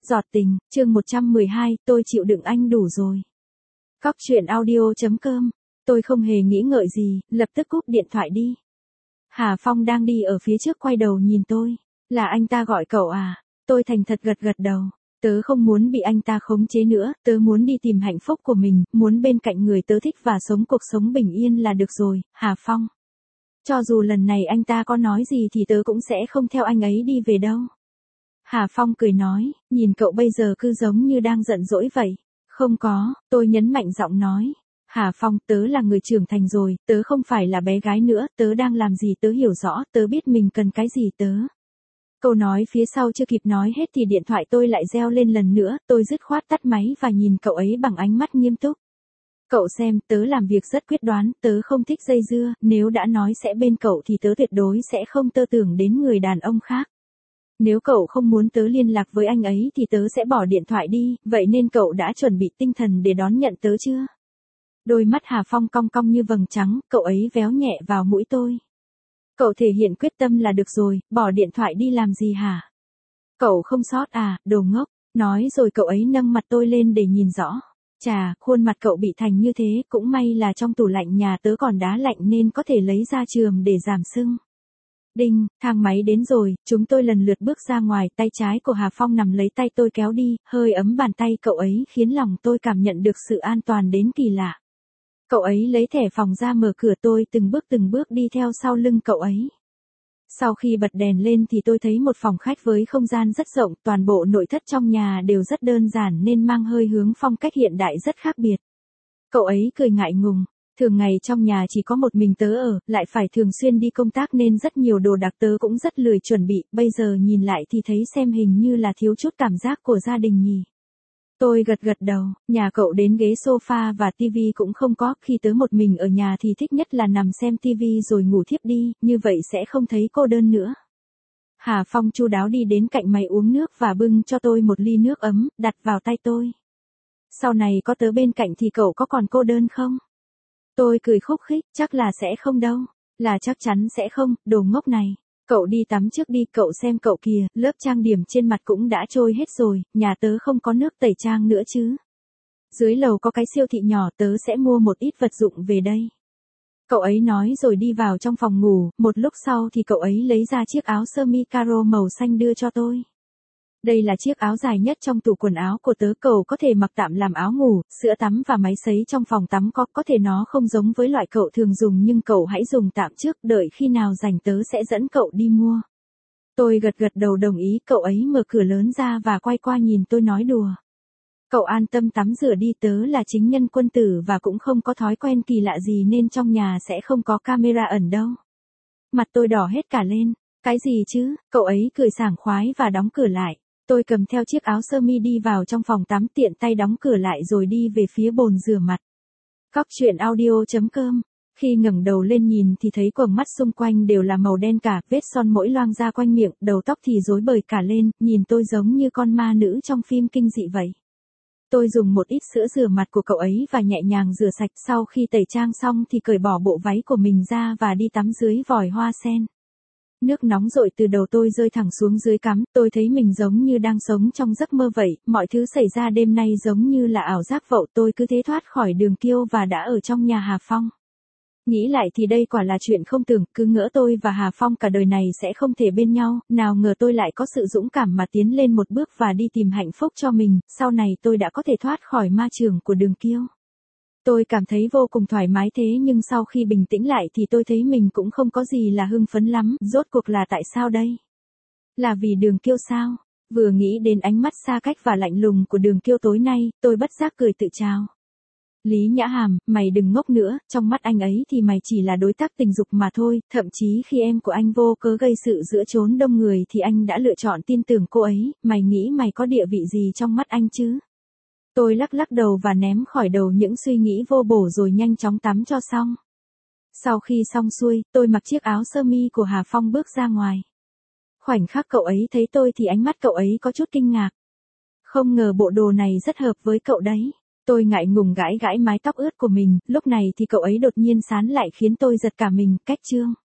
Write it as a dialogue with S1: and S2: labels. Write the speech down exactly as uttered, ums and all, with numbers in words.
S1: Giọt tình, chương một trăm mười hai, tôi chịu đựng anh đủ rồi. Cóc truyện audio chấm com, tôi không hề nghĩ ngợi gì, lập tức cúp điện thoại đi. Hà Phong đang đi ở phía trước quay đầu nhìn tôi. Là anh ta gọi cậu à? Tôi thành thật gật gật đầu. Tớ không muốn bị anh ta khống chế nữa, tớ muốn đi tìm hạnh phúc của mình, muốn bên cạnh người tớ thích và sống cuộc sống bình yên là được rồi, Hà Phong. Cho dù lần này anh ta có nói gì thì tớ cũng sẽ không theo anh ấy đi về đâu. Hà Phong cười nói, nhìn cậu bây giờ cứ giống như đang giận dỗi vậy. Không có, tôi nhấn mạnh giọng nói. Hà Phong, tớ là người trưởng thành rồi, tớ không phải là bé gái nữa, tớ đang làm gì tớ hiểu rõ, tớ biết mình cần cái gì tớ. Câu nói phía sau chưa kịp nói hết thì điện thoại tôi lại reo lên lần nữa, tôi dứt khoát tắt máy và nhìn cậu ấy bằng ánh mắt nghiêm túc. Cậu xem, tớ làm việc rất quyết đoán, tớ không thích dây dưa, nếu đã nói sẽ bên cậu thì tớ tuyệt đối sẽ không tơ tưởng đến người đàn ông khác. Nếu cậu không muốn tớ liên lạc với anh ấy thì tớ sẽ bỏ điện thoại đi, vậy nên cậu đã chuẩn bị tinh thần để đón nhận tớ chưa? Đôi mắt Hà Phong cong cong như vầng trắng, cậu ấy véo nhẹ vào mũi tôi. Cậu thể hiện quyết tâm là được rồi, bỏ điện thoại đi làm gì hả? Cậu không sót à, đồ ngốc, nói rồi cậu ấy nâng mặt tôi lên để nhìn rõ. Chà, khuôn mặt cậu bị thành như thế, cũng may là trong tủ lạnh nhà tớ còn đá lạnh nên có thể lấy ra chườm để giảm sưng. Đinh, thang máy đến rồi, chúng tôi lần lượt bước ra ngoài, tay trái của Hà Phong nằm lấy tay tôi kéo đi, hơi ấm bàn tay cậu ấy khiến lòng tôi cảm nhận được sự an toàn đến kỳ lạ. Cậu ấy lấy thẻ phòng ra mở cửa, tôi từng bước từng bước đi theo sau lưng cậu ấy. Sau khi bật đèn lên thì tôi thấy một phòng khách với không gian rất rộng, toàn bộ nội thất trong nhà đều rất đơn giản nên mang hơi hướng phong cách hiện đại rất khác biệt. Cậu ấy cười ngại ngùng. Thường ngày trong nhà chỉ có một mình tớ ở, lại phải thường xuyên đi công tác nên rất nhiều đồ đạc tớ cũng rất lười chuẩn bị, bây giờ nhìn lại thì thấy xem hình như là thiếu chút cảm giác của gia đình nhỉ. Tôi gật gật đầu, nhà cậu đến ghế sofa và tivi cũng không có, khi tớ một mình ở nhà thì thích nhất là nằm xem tivi rồi ngủ thiếp đi, như vậy sẽ không thấy cô đơn nữa. Hà Phong chu đáo đi đến cạnh máy uống nước và bưng cho tôi một ly nước ấm, đặt vào tay tôi. Sau này có tớ bên cạnh thì cậu có còn cô đơn không? Tôi cười khúc khích, chắc là sẽ không đâu. Là chắc chắn sẽ không, đồ ngốc này. Cậu đi tắm trước đi, cậu xem cậu kìa, lớp trang điểm trên mặt cũng đã trôi hết rồi, nhà tớ không có nước tẩy trang nữa chứ. Dưới lầu có cái siêu thị nhỏ, tớ sẽ mua một ít vật dụng về đây. Cậu ấy nói rồi đi vào trong phòng ngủ, một lúc sau thì cậu ấy lấy ra chiếc áo sơ mi caro màu xanh đưa cho tôi. Đây là chiếc áo dài nhất trong tủ quần áo của tớ, cậu có thể mặc tạm làm áo ngủ, sữa tắm và máy sấy trong phòng tắm có, có thể nó không giống với loại cậu thường dùng nhưng cậu hãy dùng tạm trước, đợi khi nào rảnh tớ sẽ dẫn cậu đi mua. Tôi gật gật đầu đồng ý, cậu ấy mở cửa lớn ra và quay qua nhìn tôi nói đùa. Cậu an tâm tắm rửa đi, tớ là chính nhân quân tử và cũng không có thói quen kỳ lạ gì nên trong nhà sẽ không có camera ẩn đâu. Mặt tôi đỏ hết cả lên, cái gì chứ, cậu ấy cười sảng khoái và đóng cửa lại. Tôi cầm theo chiếc áo sơ mi đi vào trong phòng tắm, tiện tay đóng cửa lại rồi đi về phía bồn rửa mặt. Cóc truyện audio chấm com. Khi ngẩng đầu lên nhìn thì thấy quầng mắt xung quanh đều là màu đen cả, vết son mỗi loang ra quanh miệng, đầu tóc thì rối bời cả lên, nhìn tôi giống như con ma nữ trong phim kinh dị vậy. Tôi dùng một ít sữa rửa mặt của cậu ấy và nhẹ nhàng rửa sạch, sau khi tẩy trang xong thì cởi bỏ bộ váy của mình ra và đi tắm dưới vòi hoa sen. Nước nóng rội từ đầu tôi rơi thẳng xuống dưới cắm, tôi thấy mình giống như đang sống trong giấc mơ vậy, mọi thứ xảy ra đêm nay giống như là ảo giác vậu, tôi cứ thế thoát khỏi Đường Kiêu và đã ở trong nhà Hà Phong. Nghĩ lại thì đây quả là chuyện không tưởng, cứ ngỡ tôi và Hà Phong cả đời này sẽ không thể bên nhau, nào ngờ tôi lại có sự dũng cảm mà tiến lên một bước và đi tìm hạnh phúc cho mình, sau này tôi đã có thể thoát khỏi ma trường của Đường Kiêu. Tôi cảm thấy vô cùng thoải mái thế nhưng sau khi bình tĩnh lại thì tôi thấy mình cũng không có gì là hưng phấn lắm, rốt cuộc là tại sao đây? Là vì Đường Kiêu sao? Vừa nghĩ đến ánh mắt xa cách và lạnh lùng của Đường Kiêu tối nay, tôi bất giác cười tự trao. Lý Nhã Hàm, mày đừng ngốc nữa, trong mắt anh ấy thì mày chỉ là đối tác tình dục mà thôi, thậm chí khi em của anh vô cớ gây sự giữa chốn đông người thì anh đã lựa chọn tin tưởng cô ấy, mày nghĩ mày có địa vị gì trong mắt anh chứ? Tôi lắc lắc đầu và ném khỏi đầu những suy nghĩ vô bổ rồi nhanh chóng tắm cho xong. Sau khi xong xuôi, tôi mặc chiếc áo sơ mi của Hà Phong bước ra ngoài. Khoảnh khắc cậu ấy thấy tôi thì ánh mắt cậu ấy có chút kinh ngạc. Không ngờ bộ đồ này rất hợp với cậu đấy. Tôi ngại ngùng gãi gãi mái tóc ướt của mình, lúc này thì cậu ấy đột nhiên sán lại khiến tôi giật cả mình, cách chương.